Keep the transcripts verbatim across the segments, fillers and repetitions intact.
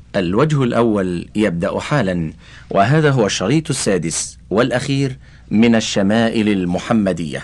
الوجه الأول يبدأ حالا، وهذا هو الشريط السادس والأخير من الشمائل المحمدية.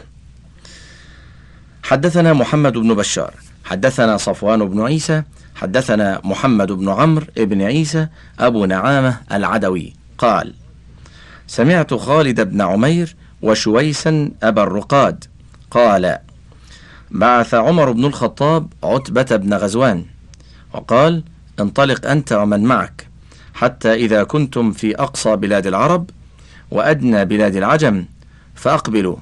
حدثنا محمد بن بشار حدثنا صفوان بن عيسى حدثنا محمد بن عمرو بن عيسى أبو نعامة العدوي قال: سمعت خالد بن عمير وشويسا أبا الرقاد قال: بعث عمر بن الخطاب عتبة بن غزوان وقال: انطلق أنت ومن معك حتى إذا كنتم في أقصى بلاد العرب وأدنى بلاد العجم فأقبلوا،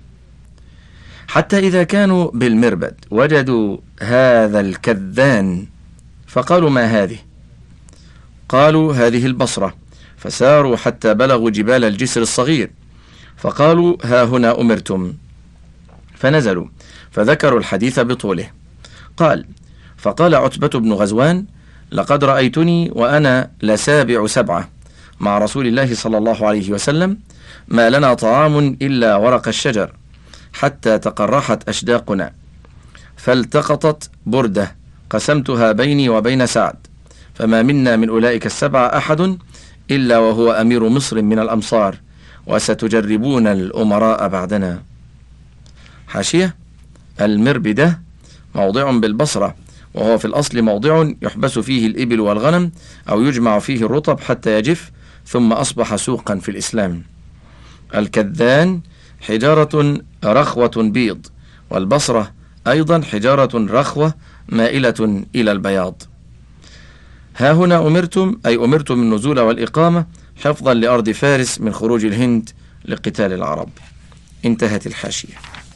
حتى إذا كانوا بالمربد وجدوا هذا الكذان فقالوا: ما هذه؟ قالوا: هذه البصرة. فساروا حتى بلغوا جبال الجسر الصغير فقالوا: ها هنا أمرتم. فنزلوا فذكروا الحديث بطوله. قال: فقال عتبة بن غزوان: لقد رأيتني وأنا لسابع سبعة مع رسول الله صلى الله عليه وسلم، ما لنا طعام إلا ورق الشجر حتى تقرحت أشداقنا، فالتقطت بردة قسمتها بيني وبين سعد، فما منا من أولئك السبعة أحد إلا وهو أمير مصر من الأمصار، وستجربون الأمراء بعدنا. حاشية: المربدة موضع بالبصرة، وهو في الأصل موضع يحبس فيه الإبل والغنم أو يجمع فيه الرطب حتى يجف، ثم أصبح سوقا في الإسلام. الكذان حجارة رخوة بيض، والبصرة أيضا حجارة رخوة مائلة إلى البياض. ها هنا أمرتم أي أمرتم النزول والإقامة حفظا لأرض فارس من خروج الهند لقتال العرب. انتهت الحاشية.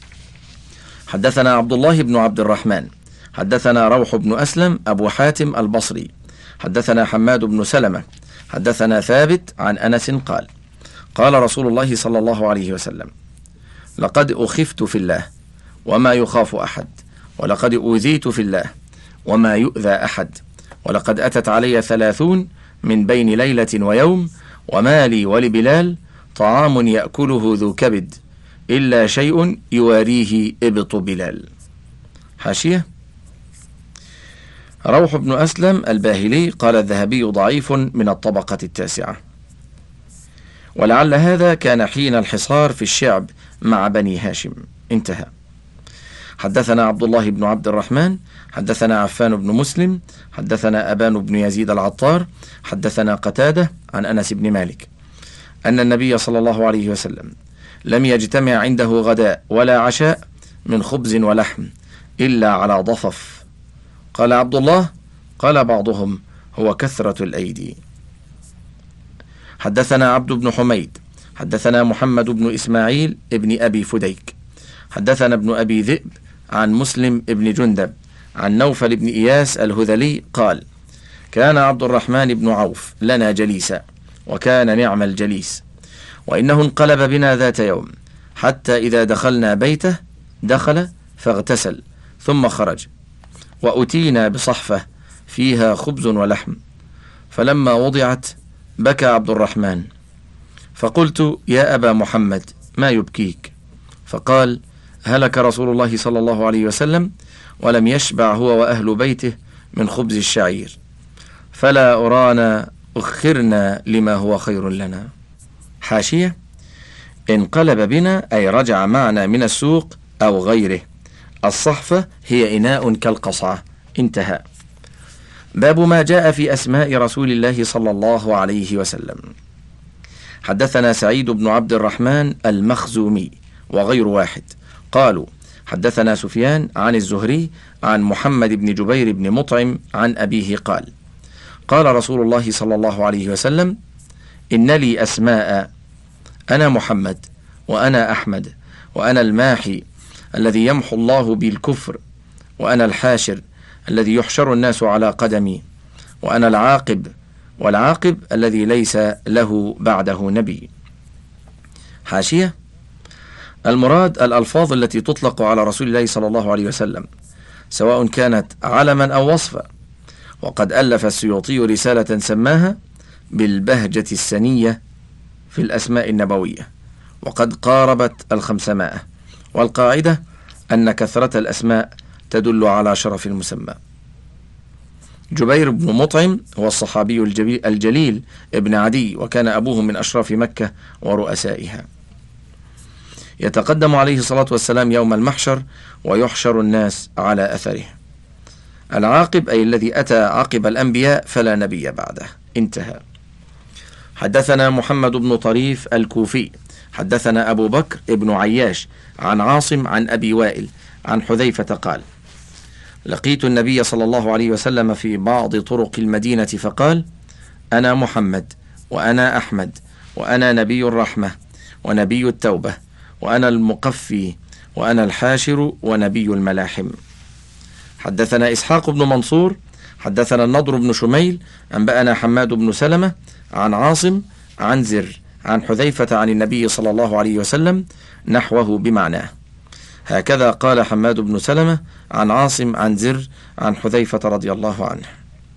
حدثنا عبد الله بن عبد الرحمن حدثنا روح بن أسلم أبو حاتم البصري حدثنا حماد بن سلمة حدثنا ثابت عن أنس قال: قال رسول الله صلى الله عليه وسلم: لقد أخفت في الله وما يخاف أحد، ولقد أوذيت في الله وما يؤذى أحد، ولقد أتت علي ثلاثون من بين ليلة ويوم، وما لي ولبلال طعام يأكله ذو كبد إلا شيء يواريه إبط بلال. حاشية: روح بن أسلم الباهلي قال الذهبي ضعيف من الطبقة التاسعة، ولعل هذا كان حين الحصار في الشعب مع بني هاشم. انتهى. حدثنا عبد الله بن عبد الرحمن حدثنا عفان بن مسلم حدثنا أبان بن يزيد العطار حدثنا قتادة عن أنس بن مالك أن النبي صلى الله عليه وسلم لم يجتمع عنده غداء ولا عشاء من خبز ولحم إلا على ضفف. قال عبد الله: قال بعضهم: هو كثرة الأيدي. حدثنا عبد بن حميد حدثنا محمد بن إسماعيل ابن أبي فديك حدثنا ابن أبي ذئب عن مسلم ابن جندب عن نوفل بن إياس الهذلي قال: كان عبد الرحمن بن عوف لنا جليسا، وكان نعم الجليس، وإنه انقلب بنا ذات يوم حتى إذا دخلنا بيته دخل فاغتسل ثم خرج، وأتينا بصحفة فيها خبز ولحم، فلما وضعت بكى عبد الرحمن، فقلت: يا أبا محمد ما يبكيك؟ فقال: هلك رسول الله صلى الله عليه وسلم ولم يشبع هو وأهل بيته من خبز الشعير، فلا أرانا أخرنا لما هو خير لنا. حاشية: انقلب بنا أي رجع معنا من السوق أو غيره. الصحفة هي إناء كالقصعة. انتهى. باب ما جاء في أسماء رسول الله صلى الله عليه وسلم. حدثنا سعيد بن عبد الرحمن المخزومي وغير واحد قالوا: حدثنا سفيان عن الزهري عن محمد بن جبير بن مطعم عن أبيه قال: قال رسول الله صلى الله عليه وسلم: إن لي أسماء، أنا محمد وأنا أحمد وأنا الماحي الذي يمحو الله بالكفر، وأنا الحاشر الذي يحشر الناس على قدمي، وأنا العاقب والعاقب الذي ليس له بعده نبي. حاشية: المراد الألفاظ التي تطلق على رسول الله صلى الله عليه وسلم سواء كانت علما أو وصفا، وقد ألف السيوطي رسالة سماها بالبهجة السنية في الأسماء النبوية، وقد قاربت الخمسمائة، والقاعدة أن كثرة الأسماء تدل على شرف المسمى. جبير بن مطعم هو الصحابي الجليل ابن عدي، وكان أبوه من أشراف مكة ورؤسائها. يتقدم عليه الصلاة والسلام يوم المحشر ويحشر الناس على أثره. العاقب أي الذي أتى عقب الأنبياء فلا نبي بعده. انتهى. حدثنا محمد بن طريف الكوفي حدثنا أبو بكر ابن عياش عن عاصم عن أبي وائل عن حذيفة قال: لقيت النبي صلى الله عليه وسلم في بعض طرق المدينة فقال: أنا محمد وأنا أحمد وأنا نبي الرحمة ونبي التوبة وأنا المقفي وأنا الحاشر ونبي الملاحم. حدثنا إسحاق بن منصور حدثنا النضر بن شميل أنبأنا حماد بن سلمة عن عاصم عن زر عن حذيفة عن النبي صلى الله عليه وسلم نحوه بمعناه. هكذا قال حماد بن سلمة عن عاصم عن زر عن حذيفة رضي الله عنه.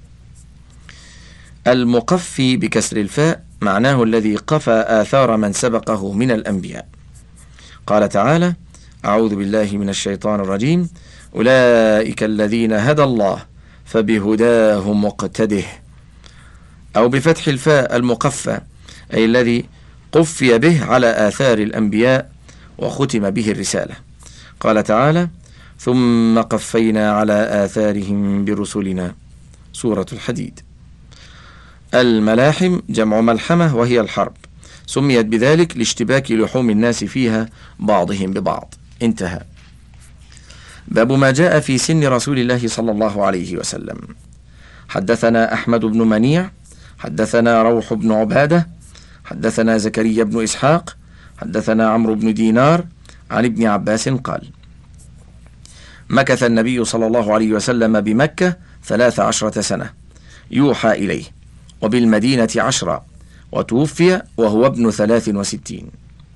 المقفي بكسر الفاء معناه الذي قفى آثار من سبقه من الأنبياء. قال تعالى: أعوذ بالله من الشيطان الرجيم: أولئك الذين هدى الله فبهداه مقتده. أو بفتح الفاء المقفى أي الذي قفي به على آثار الأنبياء وختم به الرسالة. قال تعالى: ثم قفينا على آثارهم برسلنا. سورة الحديد. الملاحم جمع ملحمة وهي الحرب، سميت بذلك لاشتباك لحوم الناس فيها بعضهم ببعض. انتهى. باب ما جاء في سن رسول الله صلى الله عليه وسلم. حدثنا أحمد بن منيع حدثنا روح بن عبادة حدثنا زكريا بن إسحاق حدثنا عمرو بن دينار عن ابن عباس قال: مكث النبي صلى الله عليه وسلم بمكة ثلاث عشرة سنة يوحى إليه، وبالمدينة عشرة، وتوفي وهو ابن ثلاث وستين.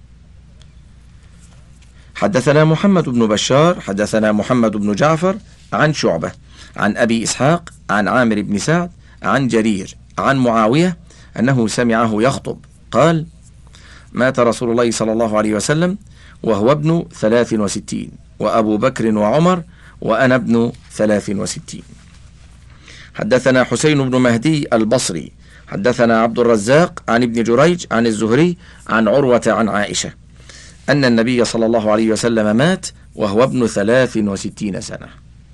حدثنا محمد بن بشار حدثنا محمد بن جعفر عن شعبة عن أبي إسحاق عن عامر بن سعد عن جرير عن معاوية أنه سمعه يخطب قال: مات رسول الله صلى الله عليه وسلم وهو ابن ثلاث وستين، وأبو بكر وعمر وأنا ابن ثلاث وستين. حدثنا حسين بن مهدي البصري حدثنا عبد الرزاق عن ابن جريج عن الزهري عن عروة عن عائشة أن النبي صلى الله عليه وسلم مات وهو ابن ثلاث وستين سنة.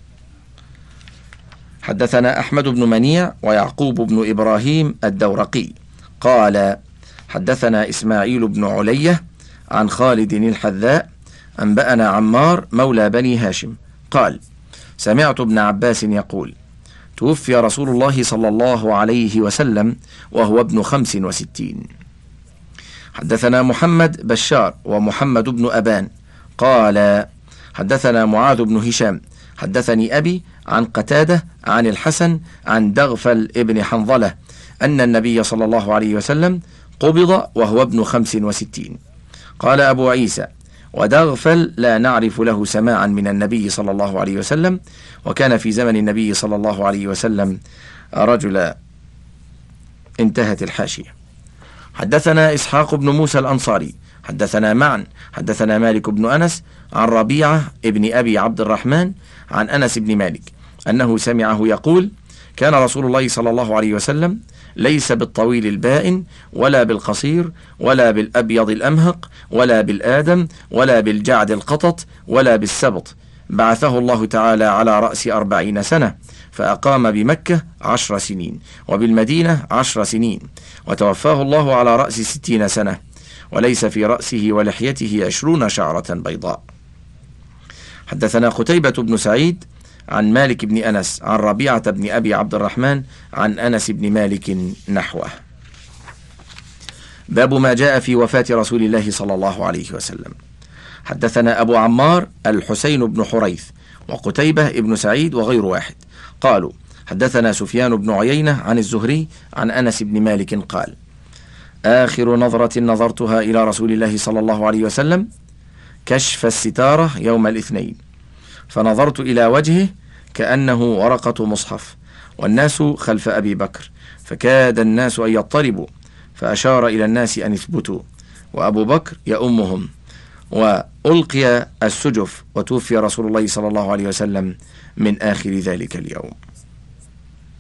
حدثنا أحمد بن منيع ويعقوب بن إبراهيم الدورقي قال: حدثنا إسماعيل بن علية عن خالد الحذاء أنبأنا عمار مولى بني هاشم قال: سمعت ابن عباس يقول: توفي رسول الله صلى الله عليه وسلم وهو ابن خمس وستين. حدثنا محمد بشار ومحمد بن أبان قال: حدثنا معاذ بن هشام حدثني أبي عن قتادة عن الحسن عن دغفل ابن حنظلة أن النبي صلى الله عليه وسلم قبض وهو ابن خمس وستين. قال أبو عيسى: ودغفل لا نعرف له سماعا من النبي صلى الله عليه وسلم، وكان في زمن النبي صلى الله عليه وسلم رجلا. انتهت الحاشية. حدثنا إسحاق بن موسى الأنصاري حدثنا معا حدثنا مالك بن أنس عن ربيعة ابن أبي عبد الرحمن عن أنس بن مالك أنه سمعه يقول: كان رسول الله صلى الله عليه وسلم ليس بالطويل البائن ولا بالقصير ولا بالأبيض الأمهق ولا بالآدم ولا بالجعد القطط ولا بالسبط، بعثه الله تعالى على رأس أربعين سنة، فأقام بمكة عشر سنين وبالمدينة عشر سنين، وتوفاه الله على رأس ستين سنة، وليس في رأسه ولحيته عشرون شعرة بيضاء. حدثنا قتيبة بن سعيد عن مالك بن أنس عن ربيعة بن أبي عبد الرحمن عن أنس بن مالك نحوه. باب ما جاء في وفاة رسول الله صلى الله عليه وسلم. حدثنا أبو عمار الحسين بن حريث وقتيبة بن سعيد وغير واحد قالوا: حدثنا سفيان بن عيينة عن الزهري عن أنس بن مالك قال: آخر نظرة نظرتها إلى رسول الله صلى الله عليه وسلم كشف الستارة يوم الاثنين، فنظرت إلى وجهه كأنه ورقة مصحف، والناس خلف أبي بكر، فكاد الناس أن يضطربوا، فأشار إلى الناس أن يثبتوا، وأبو بكر يؤمهم، وألقي السجف، وتوفي رسول الله صلى الله عليه وسلم من آخر ذلك اليوم.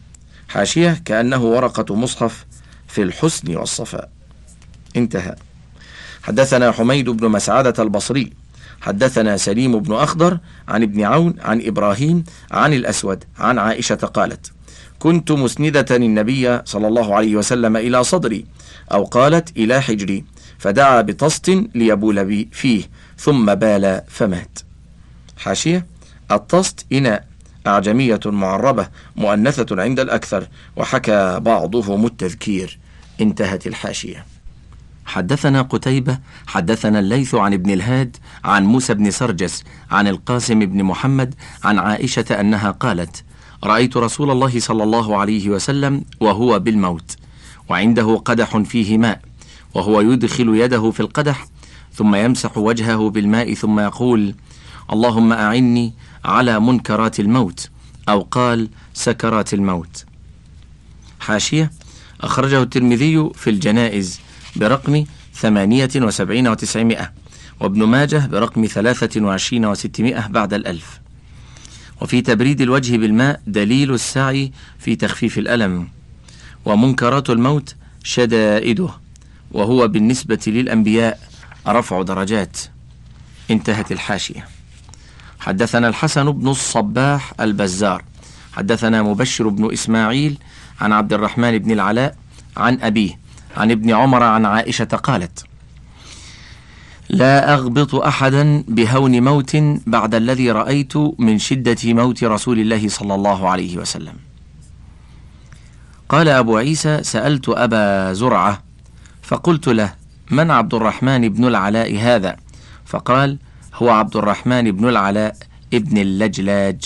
حاشية: كأنه ورقة مصحف في الحسن والصفاء. انتهى. حدثنا حميد بن مسعدة البصري حدثنا سليم بن أخضر عن ابن عون عن إبراهيم عن الأسود عن عائشة قالت: كنت مسندة النبي صلى الله عليه وسلم إلى صدري، أو قالت إلى حجري، فدعا بطست ليبول بي فيه ثم بال فمات. حاشية: الطست إناء، أعجمية معربة مؤنثة عند الأكثر، وحكى بعضهم التذكير. انتهت الحاشية. حدثنا قتيبة حدثنا الليث عن ابن الهاد عن موسى بن سرجس عن القاسم بن محمد عن عائشة أنها قالت: رأيت رسول الله صلى الله عليه وسلم وهو بالموت، وعنده قدح فيه ماء، وهو يدخل يده في القدح ثم يمسح وجهه بالماء ثم يقول: اللهم أعني على منكرات الموت، أو قال سكرات الموت. حاشية: أخرجه الترمذي في الجنائز برقم ثمانية وسبعين وتسعمائة، وابن ماجه برقم ثلاثة وعشرين وستمائة بعد الألف. وفي تبريد الوجه بالماء دليل السعي في تخفيف الألم. ومنكرات الموت شدائده، وهو بالنسبة للأنبياء رفع درجات. انتهت الحاشية. حدثنا الحسن بن الصباح البزار حدثنا مبشر بن إسماعيل عن عبد الرحمن بن العلاء عن أبيه عن ابن عمر عن عائشة قالت: لا أغبط أحدا بهون موت بعد الذي رأيت من شدة موت رسول الله صلى الله عليه وسلم. قال أبو عيسى: سألت أبا زرعة فقلت له: من عبد الرحمن بن العلاء هذا؟ فقال: هو عبد الرحمن بن العلاء ابن اللجلاج.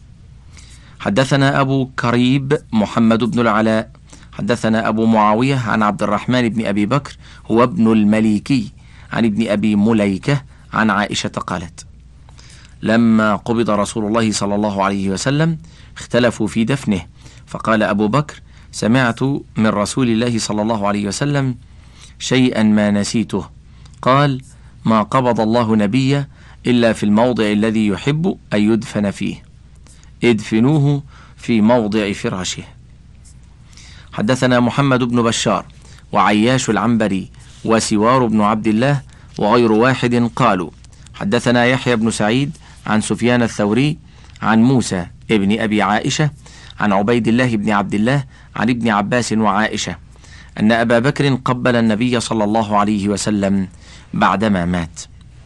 حدثنا أبو كريب محمد بن العلاء حدثنا أبو معاوية عن عبد الرحمن بن أبي بكر هو ابن المليكي عن ابن أبي مليكة عن عائشة قالت: لما قبض رسول الله صلى الله عليه وسلم اختلفوا في دفنه، فقال أبو بكر: سمعت من رسول الله صلى الله عليه وسلم شيئا ما نسيته، قال: ما قبض الله نبيا إلا في الموضع الذي يحب أن يدفن فيه، ادفنوه في موضع فراشه. حدثنا محمد بن بشار وعياش العنبري وسوار بن عبد الله وغير واحد قالوا: حدثنا يحيى بن سعيد عن سفيان الثوري عن موسى ابن أبي عائشة عن عبيد الله بن عبد الله عن ابن عباس وعائشة أن أبا بكر قبل النبي صلى الله عليه وسلم بعدما مات.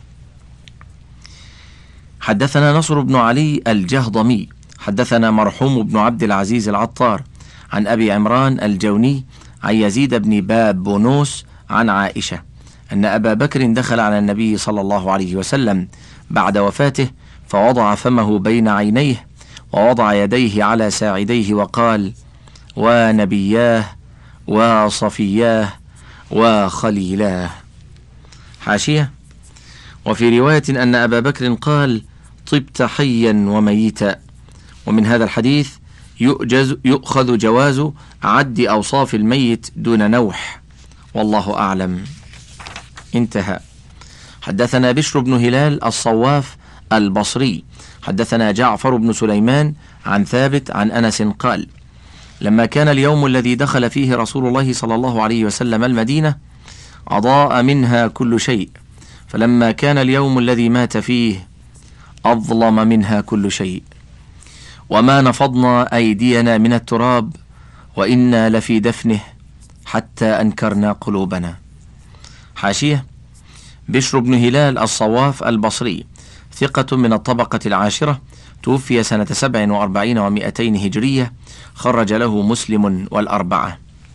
حدثنا نصر بن علي الجهضمي حدثنا مرحوم بن عبد العزيز العطار عن أبي عمران الجوني عن يزيد بن باب بونوس عن عائشة أن أبا بكر دخل على النبي صلى الله عليه وسلم بعد وفاته، فوضع فمه بين عينيه ووضع يديه على ساعديه وقال: ونبياه وصفياه وخليلاه. حاشية: وفي رواية أن أبا بكر قال: طبت حيا وميتا. ومن هذا الحديث يؤجز يؤخذ جواز عد أوصاف الميت دون نوح، والله أعلم. انتهى. حدثنا بشر بن هلال الصواف البصري حدثنا جعفر بن سليمان عن ثابت عن أنس قال: لما كان اليوم الذي دخل فيه رسول الله صلى الله عليه وسلم المدينة أضاء منها كل شيء، فلما كان اليوم الذي مات فيه أظلم منها كل شيء، وما نفضنا أيدينا من التراب وإنا لفي دفنه حتى أنكرنا قلوبنا. حاشية: بشر بن هلال الصواف البصري ثقة من الطبقة العاشرة، توفي سنة سبع وأربعين ومائتين هجرية، خرج له مسلم والأربعة.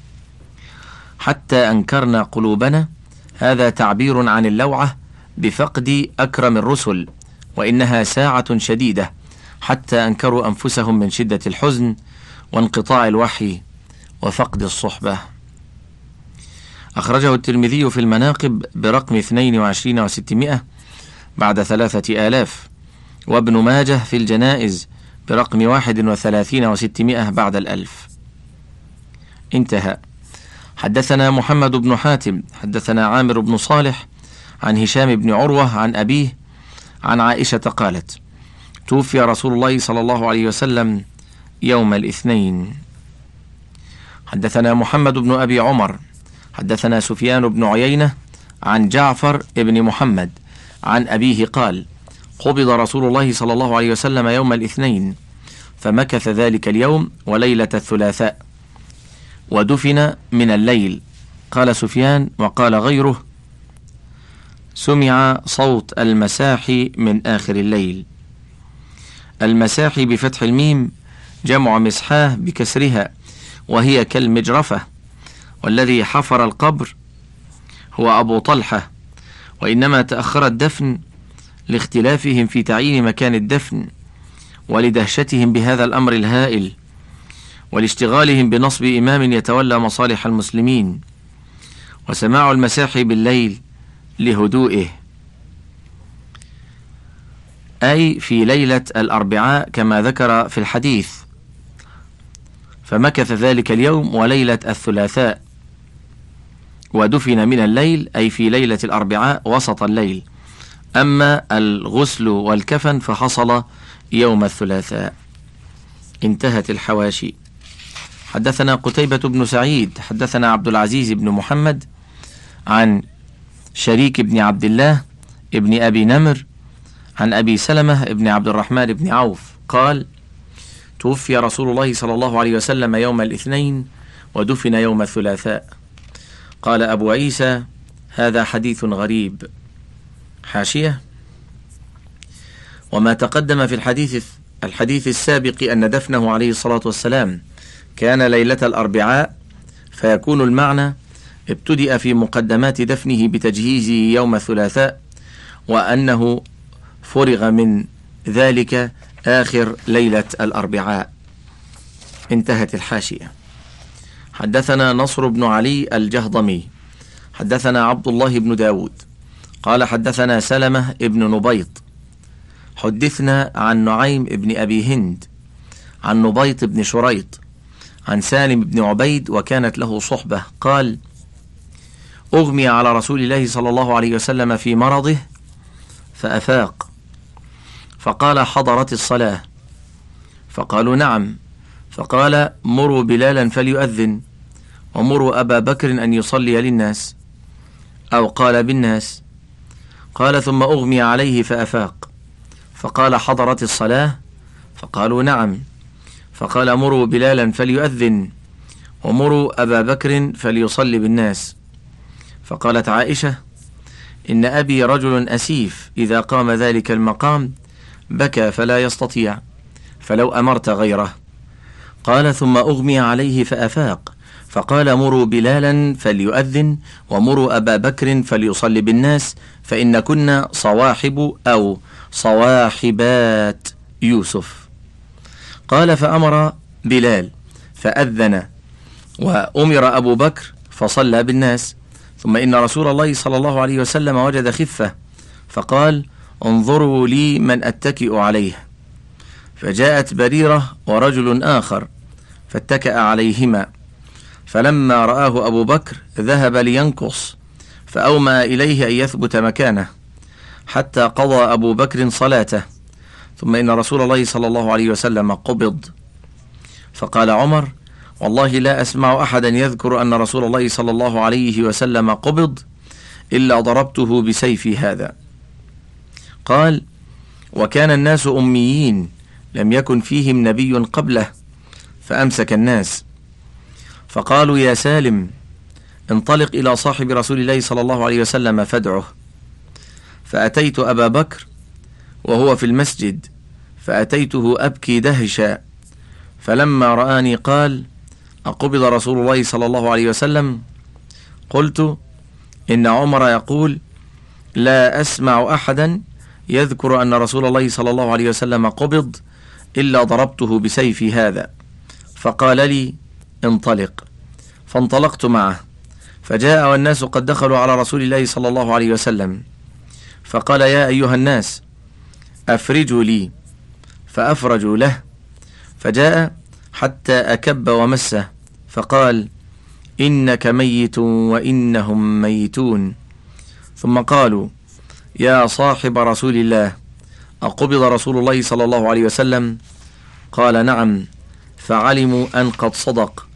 حتى أنكرنا قلوبنا، هذا تعبير عن اللوعة بفقد أكرم الرسل، وإنها ساعة شديدة حتى أنكروا أنفسهم من شدة الحزن وانقطاع الوحي وفقد الصحبة. أخرجه الترمذي في المناقب برقم اثنين وعشرين وستمائة بعد ثلاثة آلاف، وابن ماجه في الجنائز برقم واحد وثلاثين وستمائة بعد الألف. انتهى. حدثنا محمد بن حاتم حدثنا عامر بن صالح عن هشام بن عروة عن أبيه عن عائشة قالت: توفي رسول الله صلى الله عليه وسلم يوم الاثنين. حدثنا محمد بن أبي عمر حدثنا سفيان بن عيينة عن جعفر بن محمد عن أبيه قال: قبض رسول الله صلى الله عليه وسلم يوم الاثنين، فمكث ذلك اليوم وليلة الثلاثاء، ودفن من الليل. قال سفيان وقال غيره: سمع صوت المساحي من آخر الليل. المساحي بفتح الميم جمع مسحاه بكسرها، وهي كالمجرفة، والذي حفر القبر هو أبو طلحة، وإنما تأخر الدفن لاختلافهم في تعيين مكان الدفن، ولدهشتهم بهذا الأمر الهائل، ولاشتغالهم بنصب إمام يتولى مصالح المسلمين. وسماع المساحي بالليل لهدوئه، أي في ليلة الأربعاء كما ذكر في الحديث، فمكث ذلك اليوم وليلة الثلاثاء، ودفن من الليل أي في ليلة الأربعاء وسط الليل. أما الغسل والكفن فحصل يوم الثلاثاء. انتهت الحواشي. حدثنا قتيبة بن سعيد حدثنا عبد العزيز بن محمد عن شريك بن عبد الله ابن أبي نمر عن أبي سلمة ابن عبد الرحمن بن عوف قال: توفي رسول الله صلى الله عليه وسلم يوم الاثنين ودفن يوم الثلاثاء. قال أبو عيسى: هذا حديث غريب. حاشية: وما تقدم في الحديث الحديث السابق أن دفنه عليه الصلاة والسلام كان ليلة الأربعاء، فيكون المعنى ابتدأ في مقدمات دفنه بتجهيزه يوم الثلاثاء، وأنه فرغ من ذلك آخر ليلة الأربعاء. انتهت الحاشية. حدثنا نصر بن علي الجهضمي حدثنا عبد الله بن داود قال حدثنا سلمة ابن نبيط حدثنا عن نعيم ابن أبي هند عن نبيط بن شريط عن سالم بن عبيد وكانت له صحبة قال: أغمي على رسول الله صلى الله عليه وسلم في مرضه فأفاق، فقال: حضرت الصلاة؟ فقالوا: نعم. فقال: مروا بلالا فليؤذن، ومروا أبا بكر أن يصلي للناس، أو قال بالناس. قال: ثم أغمي عليه فأفاق، فقال: حضرت الصلاة؟ فقالوا: نعم. فقال: مروا بلالا فليؤذن، ومروا أبا بكر فليصلي بالناس. فقالت عائشة: إن أبي رجل أسيف، إذا قام ذلك المقام بكى فلا يستطيع، فلو أمرت غيره. قال: ثم أغمي عليه فأفاق، فقال: مروا بلالا فليؤذن، ومروا أبا بكر فليصلي بالناس، فإن كنا صواحب أو صواحبات يوسف. قال: فأمر بلال فأذن، وأمر أبو بكر فصلى بالناس. ثم إن رسول الله صلى الله عليه وسلم وجد خفة، فقال: انظروا لي من أتكئ عليه. فجاءت بريرة ورجل آخر فاتكأ عليهما، فلما رآه أبو بكر ذهب لينقص، فأومأ إليه أن يثبت مكانه حتى قضى أبو بكر صلاته. ثم إن رسول الله صلى الله عليه وسلم قبض. فقال عمر: والله لا أسمع أحدا يذكر أن رسول الله صلى الله عليه وسلم قبض إلا ضربته بسيفي هذا. قال: وكان الناس أميين لم يكن فيهم نبي قبله، فأمسك الناس، فقالوا: يا سالم انطلق إلى صاحب رسول الله صلى الله عليه وسلم فادعه. فأتيت أبا بكر وهو في المسجد، فأتيته أبكي دهشا، فلما رآني قال: أقبض رسول الله صلى الله عليه وسلم؟ قلت: إن عمر يقول: لا أسمع أحدا يذكر أن رسول الله صلى الله عليه وسلم قبض إلا ضربته بسيفي هذا. فقال لي: انطلق. فانطلقت معه، فجاء والناس قد دخلوا على رسول الله صلى الله عليه وسلم، فقال: يا أيها الناس أفرجوا لي، فأفرجوا له، فجاء حتى أكب ومسه، فقال: إنك ميت وإنهم ميتون. ثم قالوا: يا صاحب رسول الله أقبض رسول الله صلى الله عليه وسلم؟ قال: نعم. فعلموا أن قد صدق.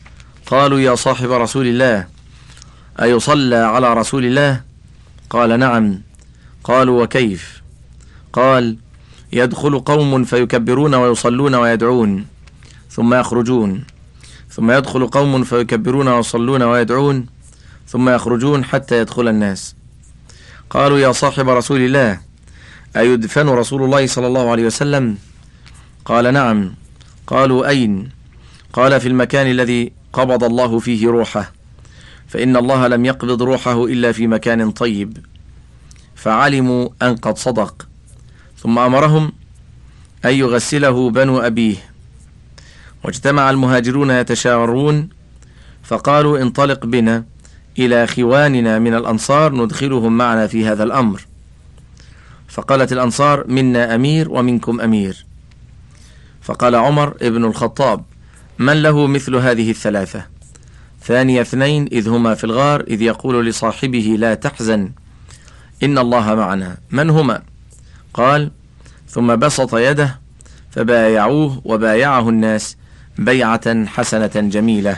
قالوا يا صاحب رسول الله أيصلى على رسول الله؟ قال نعم. قالوا وكيف؟ قال يدخل قوم فيكبرون ويصلون ويدعون ثم يخرجون، ثم يدخل قوم فيكبرون ويصلون ويدعون ثم يخرجون حتى يدخل الناس. قالوا يا صاحب رسول الله أيدفن رسول الله صلى الله عليه وسلم؟ قال نعم. قالوا أين؟ قال في المكان الذي قبض الله فيه روحه، فإن الله لم يقبض روحه إلا في مكان طيب. فعلموا أن قد صدق، ثم أمرهم أن يغسله بنو أبيه. واجتمع المهاجرون يتشاورون فقالوا انطلق بنا إلى خواننا من الأنصار ندخلهم معنا في هذا الأمر. فقالت الأنصار منا أمير ومنكم أمير. فقال عمر ابن الخطاب من له مثل هذه الثلاثة؟ ثاني اثنين إذ هما في الغار إذ يقول لصاحبه لا تحزن إن الله معنا، من هما؟ قال ثم بسط يده فبايعوه وبايعه الناس بيعة حسنة جميلة.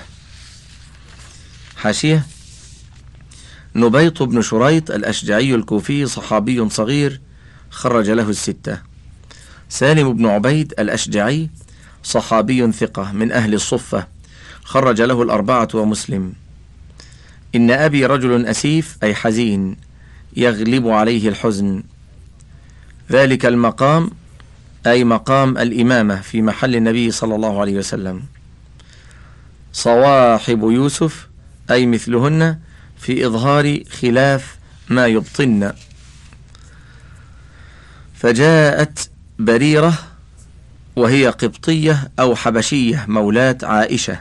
حاشية: نبيط بن شريط الأشجعي الكوفي صحابي صغير خرج له الستة. سالم بن عبيد الأشجعي صحابي ثقة من أهل الصفة خرج له الأربعة ومسلم. إن أبي رجل أسيف أي حزين يغلب عليه الحزن. ذلك المقام أي مقام الإمامة في محل النبي صلى الله عليه وسلم. صواحب يوسف أي مثلهن في إظهار خلاف ما يبطن. فجاءت بريرة وهي قبطية أو حبشية مولاة عائشة.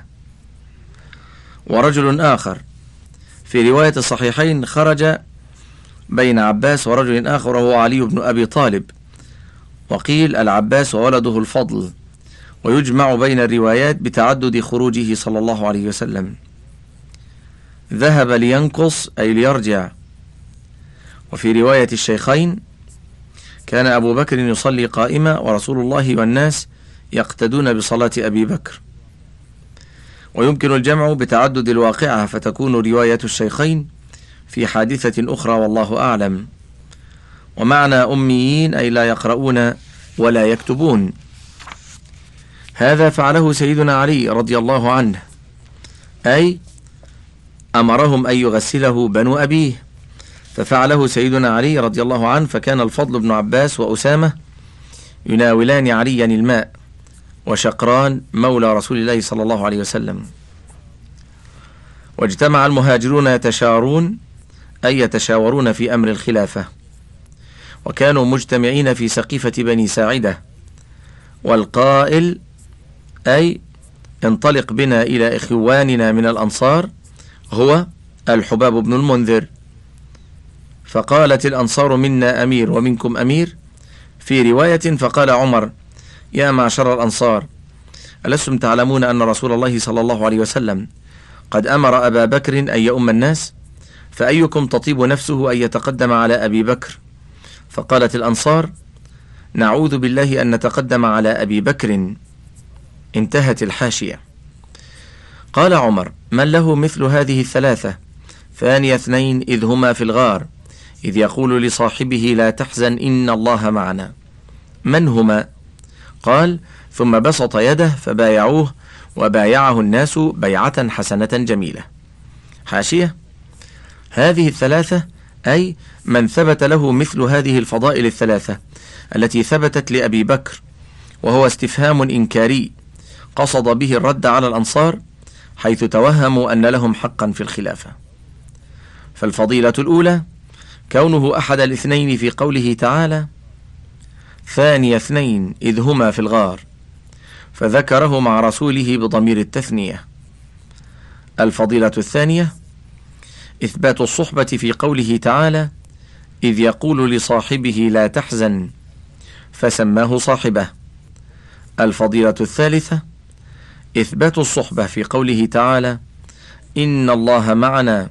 ورجل آخر في رواية الصحيحين خرج بين عباس ورجل آخر وهو علي بن أبي طالب، وقيل العباس وولده الفضل، ويجمع بين الروايات بتعدد خروجه صلى الله عليه وسلم. ذهب لينقص أي ليرجع. وفي رواية الشيخين كان أبو بكر يصلي قائما ورسول الله والناس يقتدون بصلاة أبي بكر. ويمكن الجمع بتعدد الواقعة فتكون رواية الشيخين في حادثة أخرى والله أعلم. ومعنى أميين أي لا يقرؤون ولا يكتبون. هذا فعله سيدنا علي رضي الله عنه، أي أمرهم أن يغسله بنو أبيه، ففعله سيدنا علي رضي الله عنه. فكان الفضل بن عباس وأسامة يناولان عليا الماء، وشقران مولى رسول الله صلى الله عليه وسلم. واجتمع المهاجرون يتشاورون أي يتشاورون في أمر الخلافة، وكانوا مجتمعين في سقيفة بني ساعدة. والقائل أي انطلق بنا إلى إخواننا من الأنصار هو الحباب بن المنذر. فقالت الأنصار منا أمير ومنكم أمير. في رواية فقال عمر يا معشر الأنصار ألستم تعلمون أن رسول الله صلى الله عليه وسلم قد أمر أبا بكر أن يؤم الناس، فأيكم تطيب نفسه أن يتقدم على أبي بكر؟ فقالت الأنصار نعوذ بالله أن نتقدم على أبي بكر. انتهت الحاشية. قال عمر من له مثل هذه الثلاثة؟ ثاني اثنين إذ هما في الغار إذ يقول لصاحبه لا تحزن إن الله معنا، من هما؟ قال ثم بسط يده فبايعوه وبايعه الناس بيعة حسنة جميلة. حاشية: هذه الثلاثة أي من ثبت له مثل هذه الفضائل الثلاثة التي ثبتت لأبي بكر، وهو استفهام إنكاري قصد به الرد على الأنصار حيث توهموا أن لهم حقا في الخلافة. فالفضيلة الأولى كونه أحد الاثنين في قوله تعالى ثاني اثنين إذ هما في الغار، فذكره مع رسوله بضمير التثنية. الفضيلة الثانية إثبات الصحبة في قوله تعالى إذ يقول لصاحبه لا تحزن فسماه صاحبه. الفضيلة الثالثة إثبات الصحبة في قوله تعالى إن الله معنا،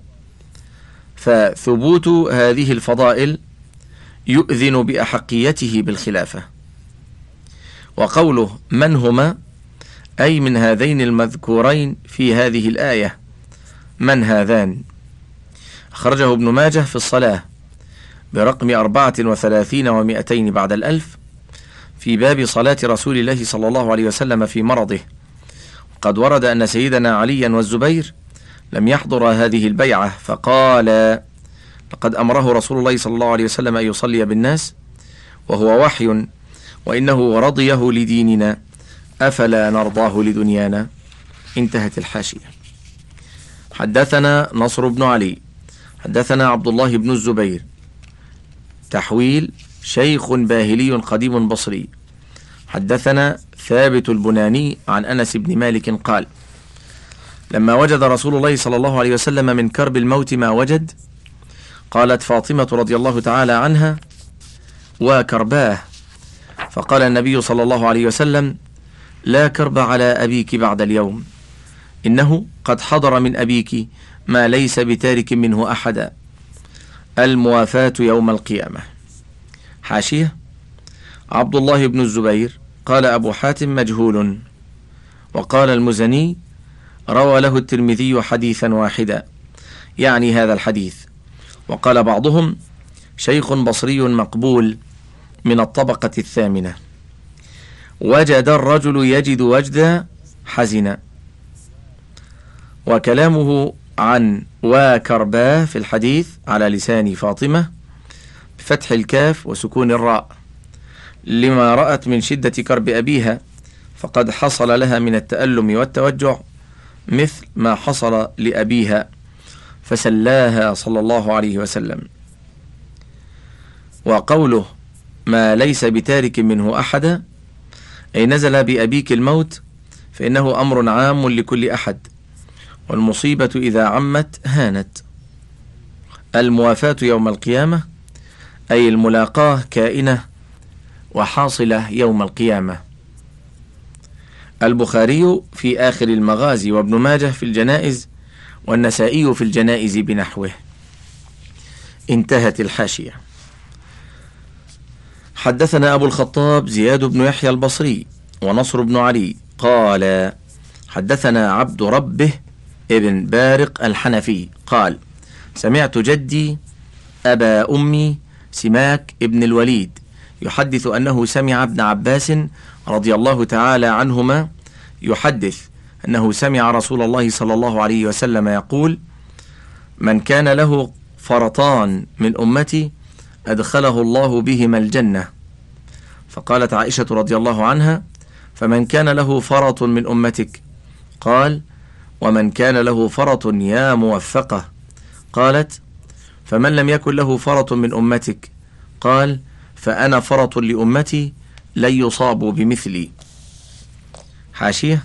فثبوت هذه الفضائل يؤذن بأحقيته بالخلافة. وقوله من هما أي من هذين المذكورين في هذه الآية. من هذان؟ أخرجه ابن ماجه في الصلاة برقم أربعة وثلاثين ومائتين بعد الألف في باب صلاة رسول الله صلى الله عليه وسلم في مرضه. قد ورد أن سيدنا عليا والزبير لم يحضر هذه البيعة، فقال: لقد أمره رسول الله صلى الله عليه وسلم أن يصلي بالناس وهو وحي، وإنه رضيه لديننا، أفلا نرضاه لدنيانا. انتهت الحاشية. حدثنا نصر بن علي حدثنا عبد الله بن الزبير، تحويل شيخ باهلي قديم بصري. حدثنا ثابت البناني عن أنس بن مالك قال: لما وجد رسول الله صلى الله عليه وسلم من كرب الموت ما وجد، قالت فاطمة رضي الله تعالى عنها: وكرباه. فقال النبي صلى الله عليه وسلم: لا كرب على أبيك بعد اليوم، إنه قد حضر من أبيك ما ليس بتارك منه أحدا. الموافاة يوم القيامة. حاشية: عبد الله بن الزبير قال أبو حاتم مجهول، وقال المزني روى له الترمذي حديثا واحدا، يعني هذا الحديث. وقال بعضهم شيخ بصري مقبول من الطبقة الثامنة. وجد الرجل يجد وجدا حزنا. وكلامه عن وكرباه في الحديث على لسان فاطمة بفتح الكاف وسكون الراء، لما رأت من شدة كرب أبيها، فقد حصل لها من التألم والتوجع مثل ما حصل لأبيها، فسلاها صلى الله عليه وسلم. وقوله ما ليس بتارك منه أحدا، أي نزل بأبيك الموت فإنه أمر عام لكل أحد، والمصيبة إذا عمت هانت. الموافاة يوم القيامة، أي الملاقاة كائنة وحاصلة يوم القيامة. البخاري في آخر المغازي، وابن ماجه في الجنائز، والنسائي في الجنائز بنحوه. انتهت الحاشية. حدثنا أبو الخطاب زياد بن يحيى البصري ونصر بن علي قال: حدثنا عبد ربه ابن بارق الحنفي قال: سمعت جدي أبا أمي سماك ابن الوليد يحدث أنه سمع ابن عباس رضي الله تعالى عنهما يحدث أنه سمع رسول الله صلى الله عليه وسلم يقول: من كان له فرطان من أمتي أدخله الله بهما الجنة. فقالت عائشة رضي الله عنها: فمن كان له فرط من أمتك؟ قال: ومن كان له فرط يا موفقة. قالت: فمن لم يكن له فرط من أمتك؟ قال: فأنا فرط لأمتي لن يصابوا بمثلي. حاشية: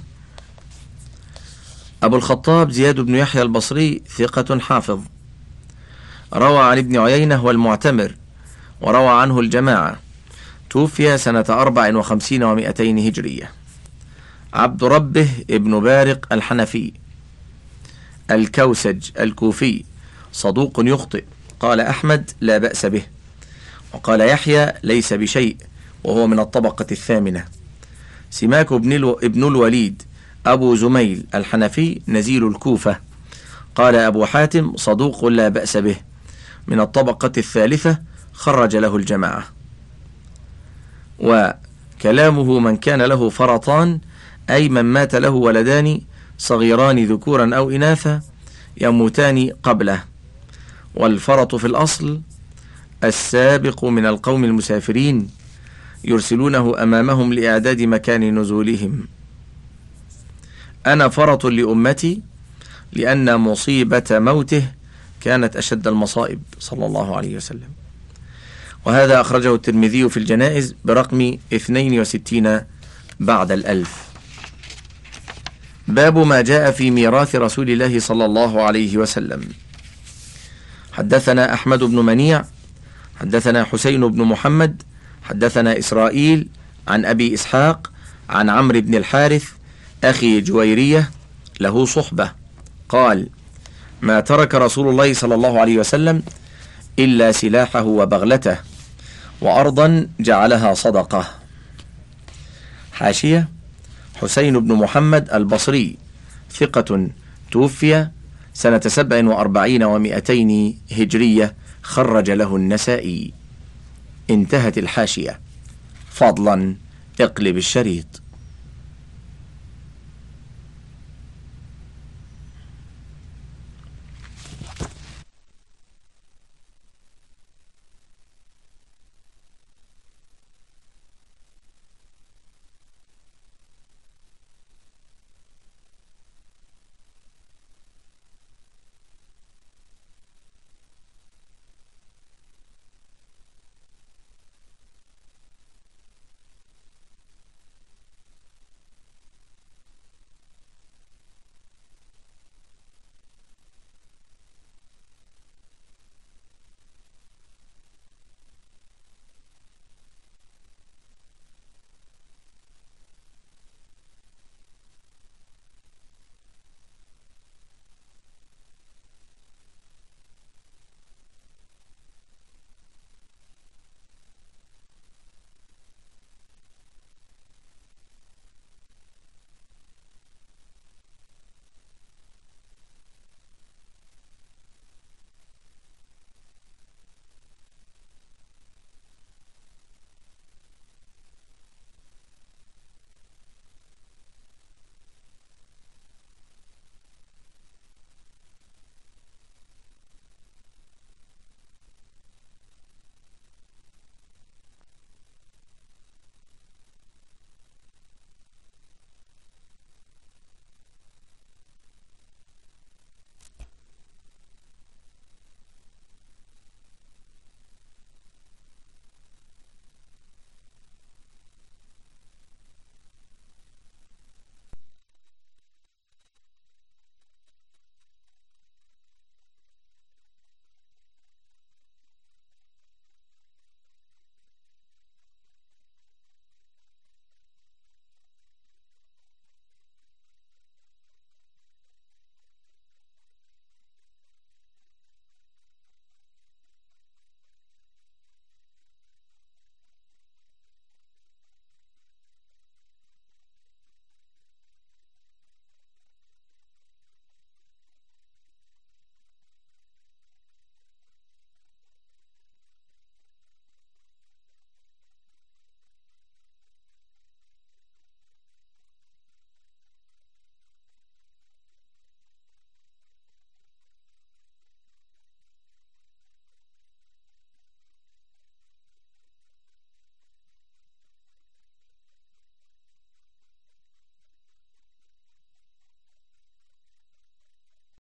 أبو الخطاب زياد بن يحيى البصري ثقة حافظ، روى عن ابن عيينة والمعتمر، وروى عنه الجماعة. توفي سنة أربع وخمسين ومائتين هجرية. عبد ربه ابن بارق الحنفي الكوسج الكوفي صدوق يخطئ، قال أحمد لا بأس به، وقال يحيى ليس بشيء، وهو من الطبقة الثامنة. سماك ابن الوليد أبو زميل الحنفي نزيل الكوفة، قال أبو حاتم صدوق لا بأس به، من الطبقة الثالثة، خرج له الجماعة. وكلامه من كان له فرطان، أي من مات له ولدان صغيران ذكورا أو إناثا يموتان قبله. والفرط في الأصل السابق من القوم المسافرين يرسلونه أمامهم لإعداد مكان نزولهم. أنا فرط لأمتي لأن مصيبة موته كانت أشد المصائب صلى الله عليه وسلم. وهذا أخرجه الترمذي في الجنائز برقم اثنين وستين بعد الألف. باب ما جاء في ميراث رسول الله صلى الله عليه وسلم. حدثنا أحمد بن منيع حدثنا حسين بن محمد حدثنا إسرائيل عن أبي إسحاق عن عمرو بن الحارث أخي جويرية له صحبة قال: ما ترك رسول الله صلى الله عليه وسلم إلا سلاحه وبغلته، وأرضا جعلها صدقة. حاشية: حسين بن محمد البصري، ثقة، توفي سنة سبع وأربعين ومئتين هجرية، خرج له النسائي. انتهت الحاشية. فضلا اقلب الشريط.